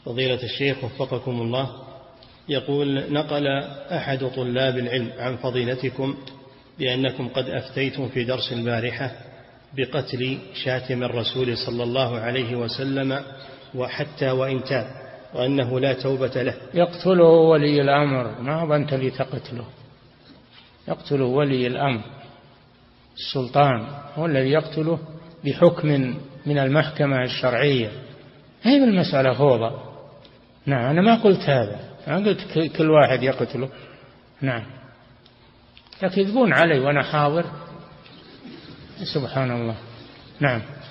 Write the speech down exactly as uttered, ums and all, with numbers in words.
فضيلة الشيخ وفقكم الله، يقول: نقل أحد طلاب العلم عن فضيلتكم بأنكم قد أفتيتم في درس البارحة بقتل شاتم الرسول صلى الله عليه وسلم وحتى وإن تاب، وأنه لا توبة له. يقتله ولي الأمر، ما هو أنت اللي تقتله، يقتله ولي الأمر، السلطان هو الذي يقتله بحكم من المحكمة الشرعية. هذه المسألة فوضى. نعم، أنا ما قلت هذا، ما قلت كل واحد يقتله. نعم، يكذبون علي وأنا حاضر، سبحان الله. نعم.